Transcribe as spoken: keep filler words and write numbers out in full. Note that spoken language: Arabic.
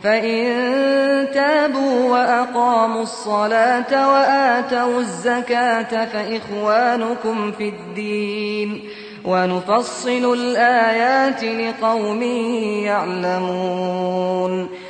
فإن تابوا وأقاموا الصلاة وآتوا الزكاة فإخوانكم في الدين ونفصل الآيات لقوم يعلمون